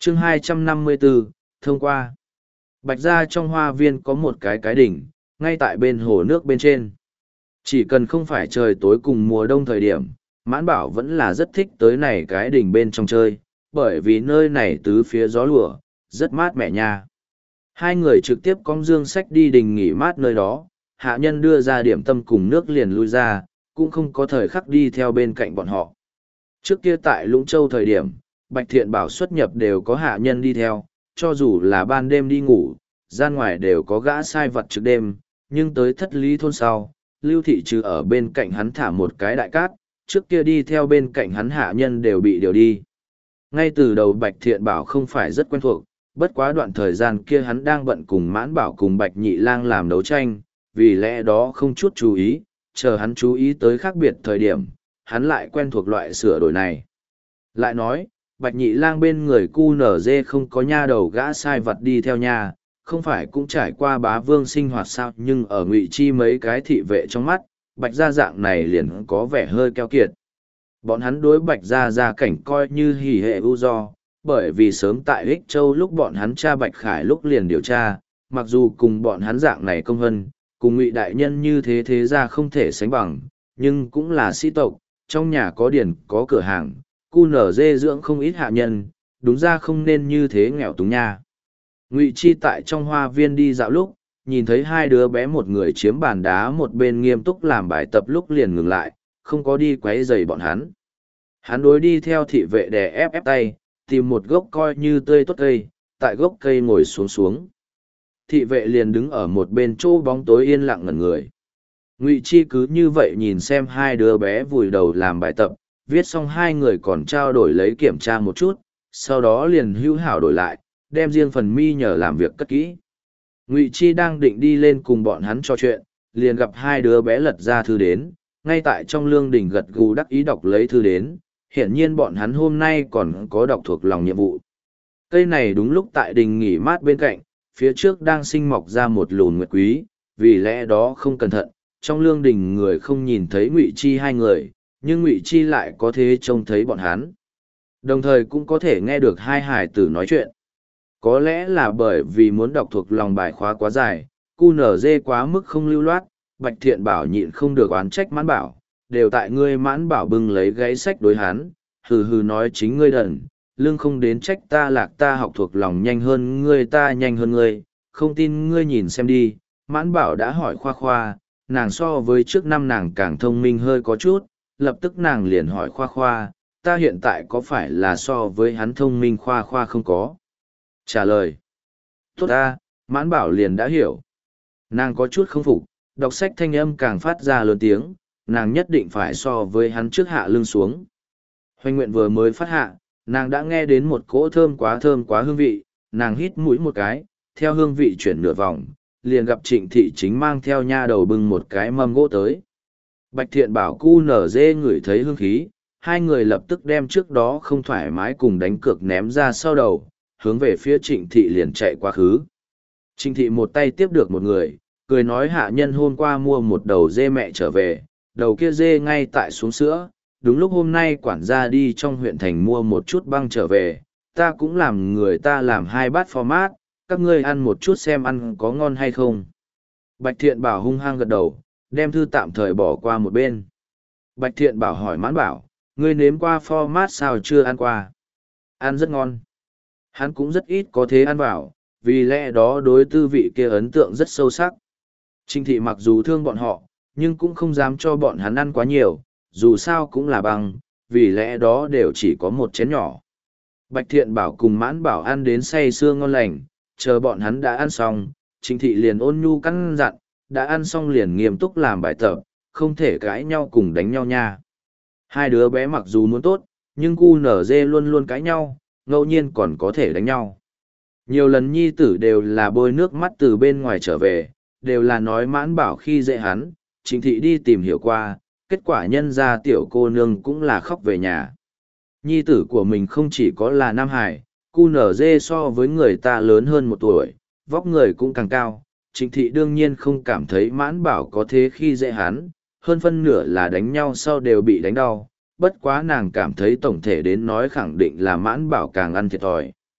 chương 254, thông qua. Bạch gia trong hoa viên có một cái đỉnh, ngay tại bên hồ nước bên trên. Chỉ cần không phải trời tối cùng mùa đông thời điểm, Mãn Bảo vẫn là rất thích tới này cái đỉnh bên trong chơi, bởi vì nơi này tứ phía gió lùa, rất mát mẻ nha. Hai người trực tiếp cong dương sách đi đình nghỉ mát nơi đó, hạ nhân đưa ra điểm tâm cùng nước liền lui ra, cũng không có thời khắc đi theo bên cạnh bọn họ. Trước kia tại Lũng Châu thời điểm, Bạch Thiện Bảo xuất nhập đều có hạ nhân đi theo, cho dù là ban đêm đi ngủ, gian ngoài đều có gã sai vật trực đêm, nhưng tới Thất Lý thôn sau, Lưu Thị Trừ ở bên cạnh hắn thả một cái đại cát, trước kia đi theo bên cạnh hắn hạ nhân đều bị điều đi. Ngay từ đầu Bạch Thiện Bảo không phải rất quen thuộc, bất quá đoạn thời gian kia hắn đang bận cùng Mãn Bảo cùng Bạch Nhị Lang làm đấu tranh, vì lẽ đó không chút chú ý, chờ hắn chú ý tới khác biệt thời điểm, hắn lại quen thuộc loại sửa đổi này. Lại nói, Bạch Nhị Lang bên người cu nở dê không có nha đầu gã sai vật đi theo nha, không phải cũng trải qua bá vương sinh hoạt sao, nhưng ở Ngụy Chi mấy cái thị vệ trong mắt, Bạch gia dạng này liền có vẻ hơi keo kiệt. Bọn hắn đối Bạch gia cảnh coi như hỉ hệ ưu do, bởi vì sớm tại Ích Châu lúc bọn hắn tra Bạch Khải lúc liền điều tra, mặc dù cùng bọn hắn dạng này công vân, cùng Ngụy đại nhân như thế thế gia không thể sánh bằng, nhưng cũng là sĩ tộc, trong nhà có điển có cửa hàng, cu nở dê dưỡng không ít hạ nhân, đúng ra không nên như thế nghèo túng nha. Ngụy Chi tại trong hoa viên đi dạo lúc, nhìn thấy hai đứa bé một người chiếm bàn đá một bên nghiêm túc làm bài tập lúc liền ngừng lại, không có đi quấy rầy bọn hắn. Hắn đối đi theo thị vệ đè ép tay, tìm một gốc coi như tươi tốt cây, tại gốc cây ngồi xuống. Thị vệ liền đứng ở một bên chỗ bóng tối yên lặng ngẩn người. Ngụy Chi cứ như vậy nhìn xem hai đứa bé vùi đầu làm bài tập, viết xong hai người còn trao đổi lấy kiểm tra một chút, sau đó liền hữu hảo đổi lại, đem riêng phần mi nhờ làm việc cất kỹ. Ngụy Chi đang định đi lên cùng bọn hắn trò chuyện, liền gặp hai đứa bé lật ra thư đến, ngay tại trong lương đình gật gù đắc ý đọc lấy thư đến, hiển nhiên bọn hắn hôm nay còn có đọc thuộc lòng nhiệm vụ. Cây này đúng lúc tại đình nghỉ mát bên cạnh, phía trước đang sinh mọc ra một lùn nguyệt quý, vì lẽ đó không cẩn thận, trong lương đình người không nhìn thấy Ngụy Chi hai người, nhưng Ngụy Chi lại có thể trông thấy bọn hắn. Đồng thời cũng có thể nghe được hai hài tử nói chuyện. Có lẽ là bởi vì muốn đọc thuộc lòng bài khóa quá dài, cu nở dê quá mức không lưu loát, Bạch Thiện Bảo nhịn không được oán trách Mãn Bảo, đều tại ngươi Mãn Bảo bưng lấy gãy sách đối hắn, hừ hừ nói chính ngươi đần, lưng không đến trách ta lạc ta học thuộc lòng nhanh hơn ngươi ta nhanh hơn ngươi, không tin ngươi nhìn xem đi. Mãn Bảo đã hỏi khoa khoa, nàng so với trước năm nàng càng thông minh hơi có chút, lập tức nàng liền hỏi khoa khoa, ta hiện tại có phải là so với hắn thông minh khoa khoa không có? Trả lời. Tốt ta, Mãn Bảo liền đã hiểu. Nàng có chút không phục, đọc sách thanh âm càng phát ra lớn tiếng, nàng nhất định phải so với hắn trước hạ lưng xuống. Hoành nguyện vừa mới phát hạ, nàng đã nghe đến một cỗ thơm quá hương vị, nàng hít mũi một cái, theo hương vị chuyển nửa vòng, liền gặp Trịnh Thị Chính mang theo nha đầu bưng một cái mâm gỗ tới. Bạch Thiện Bảo cu nở dê ngửi thấy hương khí, hai người lập tức đem trước đó không thoải mái cùng đánh cược ném ra sau đầu, hướng về phía Trịnh Thị liền chạy quá khứ. Trịnh Thị một tay tiếp được một người, cười nói hạ nhân hôm qua mua một đầu dê mẹ trở về, đầu kia dê ngay tại xuống sữa, đúng lúc hôm nay quản gia đi trong huyện thành mua một chút băng trở về, ta cũng làm người ta làm 2 bát format, các ngươi ăn một chút xem ăn có ngon hay không. Bạch Thiện Bảo hung hăng gật đầu, đem thư tạm thời bỏ qua một bên. Bạch Thiện Bảo hỏi Mãn Bảo, ngươi nếm qua format sao chưa ăn qua? Ăn rất ngon. Hắn cũng rất ít có thế ăn vào, vì lẽ đó đối tư vị kia ấn tượng rất sâu sắc. Trịnh Thị mặc dù thương bọn họ, nhưng cũng không dám cho bọn hắn ăn quá nhiều, dù sao cũng là băng, vì lẽ đó đều chỉ có một chén nhỏ. Bạch Thiện Bảo cùng Mãn Bảo ăn đến say sưa ngon lành, chờ bọn hắn đã ăn xong, Trịnh Thị liền ôn nhu căn dặn, đã ăn xong liền nghiêm túc làm bài tập, không thể cãi nhau cùng đánh nhau nha. Hai đứa bé mặc dù muốn tốt, nhưng cu nở dê luôn luôn cãi nhau, ngẫu nhiên còn có thể đánh nhau. Nhiều lần nhi tử đều là bôi nước mắt từ bên ngoài trở về, đều là nói Mãn Bảo khi dễ hắn, Trịnh Thị đi tìm hiểu qua, kết quả nhân ra tiểu cô nương cũng là khóc về nhà. Nhi tử của mình không chỉ có là Nam Hải, cu nở dê so với người ta lớn hơn 1 tuổi, vóc người cũng càng cao, Trịnh Thị đương nhiên không cảm thấy Mãn Bảo có thế khi dễ hắn, hơn phân nửa là đánh nhau sau đều bị đánh đau, bất quá nàng cảm thấy tổng thể đến nói khẳng định là Mãn Bảo càng ăn thiệt thòi.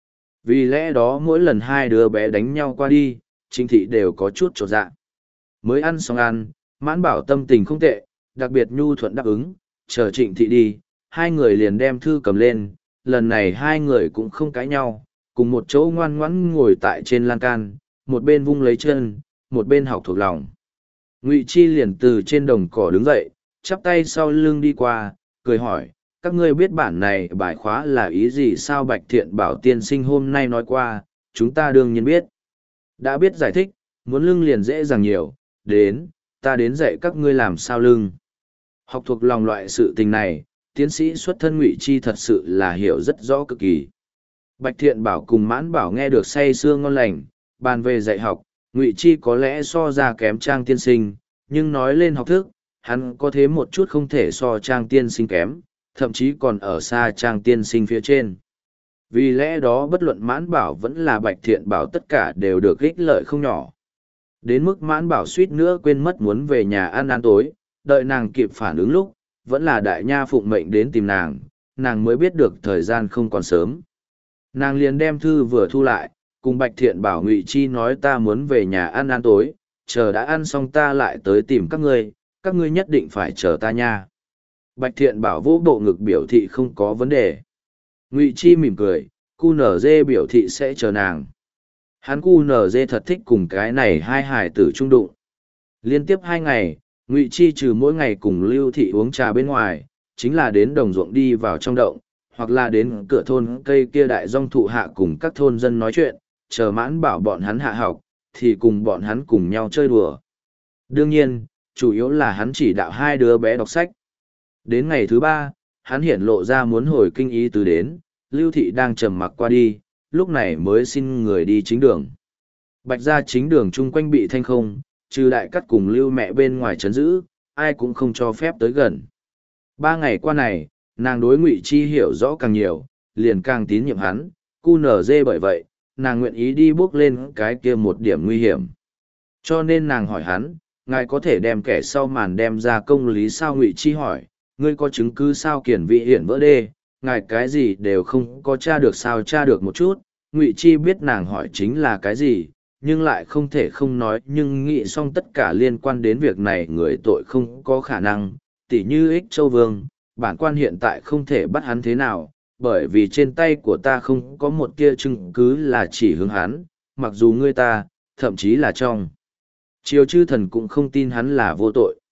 Vì lẽ đó mỗi lần hai đứa bé đánh nhau qua đi, Trịnh Thị đều có chút chột dạ. Mới ăn xong ăn, Mãn Bảo tâm tình không tệ, đặc biệt nhu thuận đáp ứng, chờ Trịnh Thị đi, hai người liền đem thư cầm lên, lần này hai người cũng không cãi nhau, cùng một chỗ ngoan ngoãn ngồi tại trên lan can, một bên vung lấy chân, một bên học thuộc lòng. Ngụy Chi liền từ trên đồng cỏ đứng dậy, chắp tay sau lưng đi qua, cười hỏi, các ngươi biết bản này bài khóa là ý gì sao? Bạch Thiện Bảo tiên sinh hôm nay nói qua, chúng ta đương nhiên biết. Đã biết giải thích, muốn lưng liền dễ dàng nhiều, đến, ta đến dạy các ngươi làm sao lưng. Học thuộc lòng loại sự tình này, tiến sĩ xuất thân Ngụy Chi thật sự là hiểu rất rõ cực kỳ. Bạch Thiện Bảo cùng Mãn Bảo nghe được say sưa ngon lành, bàn về dạy học, Ngụy Chi có lẽ so ra kém Trang tiên sinh, nhưng nói lên học thức, hắn có thế một chút không thể so Trang tiên sinh kém, thậm chí còn ở xa Trang tiên sinh phía trên. Vì lẽ đó bất luận Mãn Bảo vẫn là Bạch Thiện Bảo tất cả đều được ích lợi không nhỏ. Đến mức Mãn Bảo suýt nữa quên mất muốn về nhà ăn tối, đợi nàng kịp phản ứng lúc, vẫn là đại nha phụng mệnh đến tìm nàng mới biết được thời gian không còn sớm. Nàng liền đem thư vừa thu lại, cùng Bạch Thiện Bảo Ngụy Chi nói ta muốn về nhà ăn tối, chờ đã ăn xong ta lại tới tìm các ngươi nhất định phải chờ ta nha. Bạch Thiện Bảo vỗ bộ ngực biểu thị không có vấn đề. Ngụy Chi mỉm cười, QNZ biểu thị sẽ chờ nàng. Hắn QNZ thật thích cùng cái này hai hài tử trung đụng. Liên tiếp 2 ngày, Ngụy Chi trừ mỗi ngày cùng Lưu Thị uống trà bên ngoài, chính là đến đồng ruộng đi vào trong động, hoặc là đến cửa thôn cây kia đại dong thụ hạ cùng các thôn dân nói chuyện, chờ Mãn Bảo bọn hắn hạ học, thì cùng bọn hắn cùng nhau chơi đùa. Đương nhiên, chủ yếu là hắn chỉ đạo hai đứa bé đọc sách. Đến ngày thứ 3, hắn hiển lộ ra muốn hồi kinh ý tứ đến, Lưu Thị đang trầm mặc qua đi, lúc này mới xin người đi chính đường. Bạch ra chính đường chung quanh bị thanh không, trừ đại cắt cùng Lưu mẹ bên ngoài trấn giữ, ai cũng không cho phép tới gần. 3 ngày qua này, nàng đối Ngụy Chi hiểu rõ càng nhiều, liền càng tín nhiệm hắn, QNZ bởi vậy, nàng nguyện ý đi bước lên cái kia một điểm nguy hiểm. Cho nên nàng hỏi hắn, ngài có thể đem kẻ sau màn đem ra công lý sao? Ngụy Chi hỏi, ngươi có chứng cứ sao Kiển Vị hiển vỡ đê, ngài cái gì đều không có tra được sao? Tra được một chút. Ngụy Chi biết nàng hỏi chính là cái gì, nhưng lại không thể không nói, nhưng nghĩ xong tất cả liên quan đến việc này người tội không có khả năng, tỉ như Ích Châu Vương, bản quan hiện tại không thể bắt hắn thế nào, bởi vì trên tay của ta không có một tia chứng cứ là chỉ hướng hắn, mặc dù ngươi ta, thậm chí là trong triều chư thần cũng không tin hắn là vô tội.